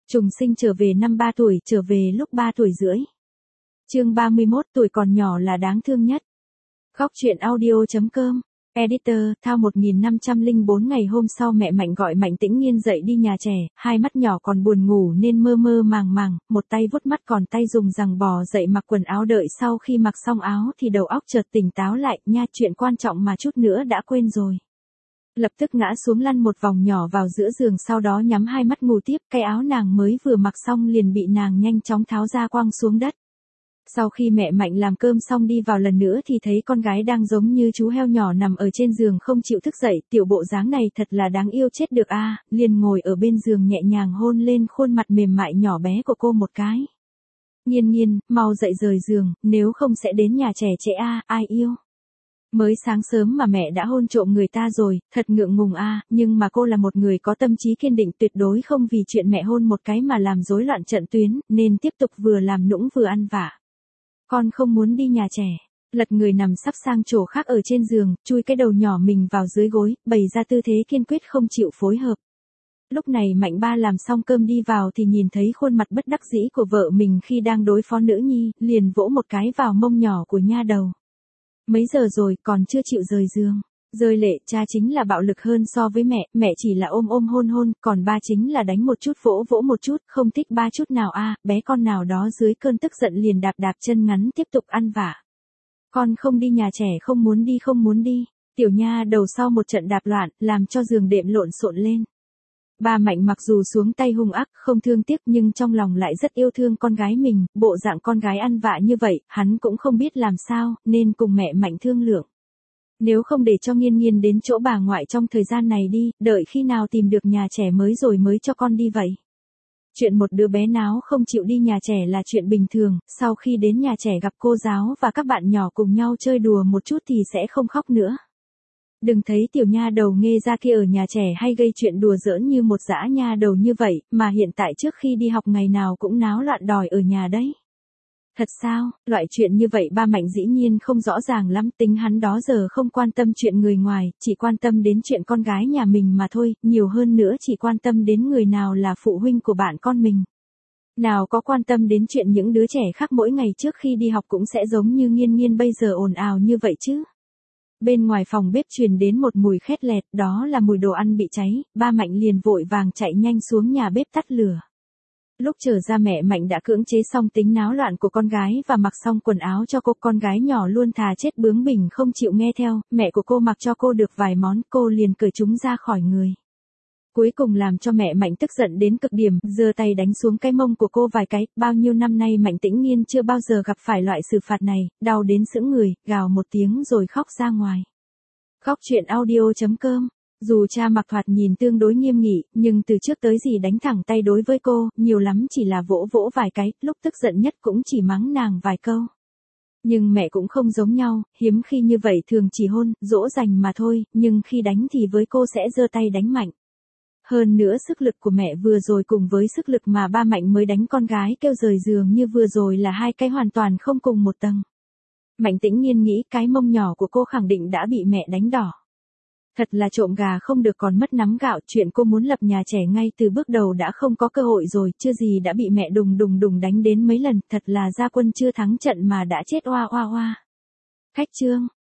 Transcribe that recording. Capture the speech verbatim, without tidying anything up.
Trùng sinh trở về năm ba tuổi, trở về lúc ba tuổi rưỡi. Chương ba mươi mốt, tuổi còn nhỏ là đáng thương nhất. Góc truyện audio chấm com. Editor, thao một nghìn năm trăm lẻ bốn ngày hôm sau mẹ Mạnh gọi Mạnh Tĩnh Nghiên dậy đi nhà trẻ, hai mắt nhỏ còn buồn ngủ nên mơ mơ màng màng, một tay vuốt mắt còn tay dùng giằng bò dậy mặc quần áo, đợi sau khi mặc xong áo thì đầu óc chợt tỉnh táo lại, nha, chuyện quan trọng mà chút nữa đã quên rồi. Lập tức ngã xuống lăn một vòng nhỏ vào giữa giường, sau đó nhắm hai mắt ngủ tiếp, cái áo nàng mới vừa mặc xong liền bị nàng nhanh chóng tháo ra quăng xuống đất. Sau khi mẹ Mạnh làm cơm xong đi vào lần nữa thì thấy con gái đang giống như chú heo nhỏ nằm ở trên giường không chịu thức dậy, tiểu bộ dáng này thật là đáng yêu chết được a, liền ngồi ở bên giường nhẹ nhàng hôn lên khuôn mặt mềm mại nhỏ bé của cô một cái. Nghiên Nghiên, mau dậy rời giường, nếu không sẽ đến nhà trẻ trễ a, ai yêu. Mới sáng sớm mà mẹ đã hôn trộm người ta rồi, thật ngượng ngùng a, nhưng mà cô là một người có tâm trí kiên định, tuyệt đối không vì chuyện mẹ hôn một cái mà làm rối loạn trận tuyến, nên tiếp tục vừa làm nũng vừa ăn vạ. Con không muốn đi nhà trẻ. Lật người nằm sắp sang chỗ khác ở trên giường, chui cái đầu nhỏ mình vào dưới gối, bày ra tư thế kiên quyết không chịu phối hợp. Lúc này Mạnh ba làm xong cơm đi vào thì nhìn thấy khuôn mặt bất đắc dĩ của vợ mình khi đang đối phó nữ nhi, liền vỗ một cái vào mông nhỏ của nha đầu. Mấy giờ rồi còn chưa chịu rời giường. Rơi lệ, cha chính là bạo lực hơn so với mẹ, mẹ chỉ là ôm ôm hôn hôn, còn ba chính là đánh một chút vỗ vỗ một chút, không thích ba chút nào a, bé con nào đó dưới cơn tức giận liền đạp đạp chân ngắn tiếp tục ăn vạ. Con không đi nhà trẻ, không muốn đi không muốn đi, tiểu nha đầu sau một trận đạp loạn, làm cho giường đệm lộn xộn lên. Ba Mạnh mặc dù xuống tay hung ác, không thương tiếc nhưng trong lòng lại rất yêu thương con gái mình, bộ dạng con gái ăn vạ như vậy, hắn cũng không biết làm sao, nên cùng mẹ Mạnh thương lượng. Nếu không để cho Nghiên Nghiên đến chỗ bà ngoại trong thời gian này đi, đợi khi nào tìm được nhà trẻ mới rồi mới cho con đi vậy. Chuyện một đứa bé náo không chịu đi nhà trẻ là chuyện bình thường, sau khi đến nhà trẻ gặp cô giáo và các bạn nhỏ cùng nhau chơi đùa một chút thì sẽ không khóc nữa. Đừng thấy tiểu nha đầu Nghê ra kia ở nhà trẻ hay gây chuyện đùa giỡn như một dã nha đầu như vậy, mà hiện tại trước khi đi học ngày nào cũng náo loạn đòi ở nhà đấy. Thật sao, loại chuyện như vậy ba Mạnh dĩ nhiên không rõ ràng lắm, tính hắn đó giờ không quan tâm chuyện người ngoài, chỉ quan tâm đến chuyện con gái nhà mình mà thôi, nhiều hơn nữa chỉ quan tâm đến người nào là phụ huynh của bạn con mình. Nào có quan tâm đến chuyện những đứa trẻ khác mỗi ngày trước khi đi học cũng sẽ giống như Nghiên Nghiên bây giờ ồn ào như vậy chứ. Bên ngoài phòng bếp truyền đến một mùi khét lẹt, đó là mùi đồ ăn bị cháy, ba Mạnh liền vội vàng chạy nhanh xuống nhà bếp tắt lửa. Lúc trở ra mẹ Mạnh đã cưỡng chế xong tính náo loạn của con gái và mặc xong quần áo cho cô, con gái nhỏ luôn thà chết bướng bỉnh không chịu nghe theo, mẹ của cô mặc cho cô được vài món, cô liền cởi chúng ra khỏi người. Cuối cùng làm cho mẹ Mạnh tức giận đến cực điểm, giơ tay đánh xuống cái mông của cô vài cái, bao nhiêu năm nay Mạnh Tĩnh Nghiên chưa bao giờ gặp phải loại xử phạt này, đau đến sững người, gào một tiếng rồi khóc ra ngoài. Góc truyện audio chấm com. Dù cha mặc thoạt nhìn tương đối nghiêm nghị, nhưng từ trước tới gì đánh thẳng tay đối với cô, nhiều lắm chỉ là vỗ vỗ vài cái, lúc tức giận nhất cũng chỉ mắng nàng vài câu. Nhưng mẹ cũng không giống nhau, hiếm khi như vậy thường chỉ hôn, dỗ dành mà thôi, nhưng khi đánh thì với cô sẽ giơ tay đánh mạnh. Hơn nữa sức lực của mẹ vừa rồi cùng với sức lực mà ba Mạnh mới đánh con gái kêu rời giường như vừa rồi là hai cái hoàn toàn không cùng một tầng. Mạnh Tĩnh Nghiên nghĩ cái mông nhỏ của cô khẳng định đã bị mẹ đánh đỏ. Thật là trộm gà không được còn mất nắm gạo, chuyện cô muốn lập nhà trẻ ngay từ bước đầu đã không có cơ hội rồi, chưa gì đã bị mẹ đùng đùng đùng đánh đến mấy lần, thật là ra quân chưa thắng trận mà đã chết oa oa oa. Khách trương,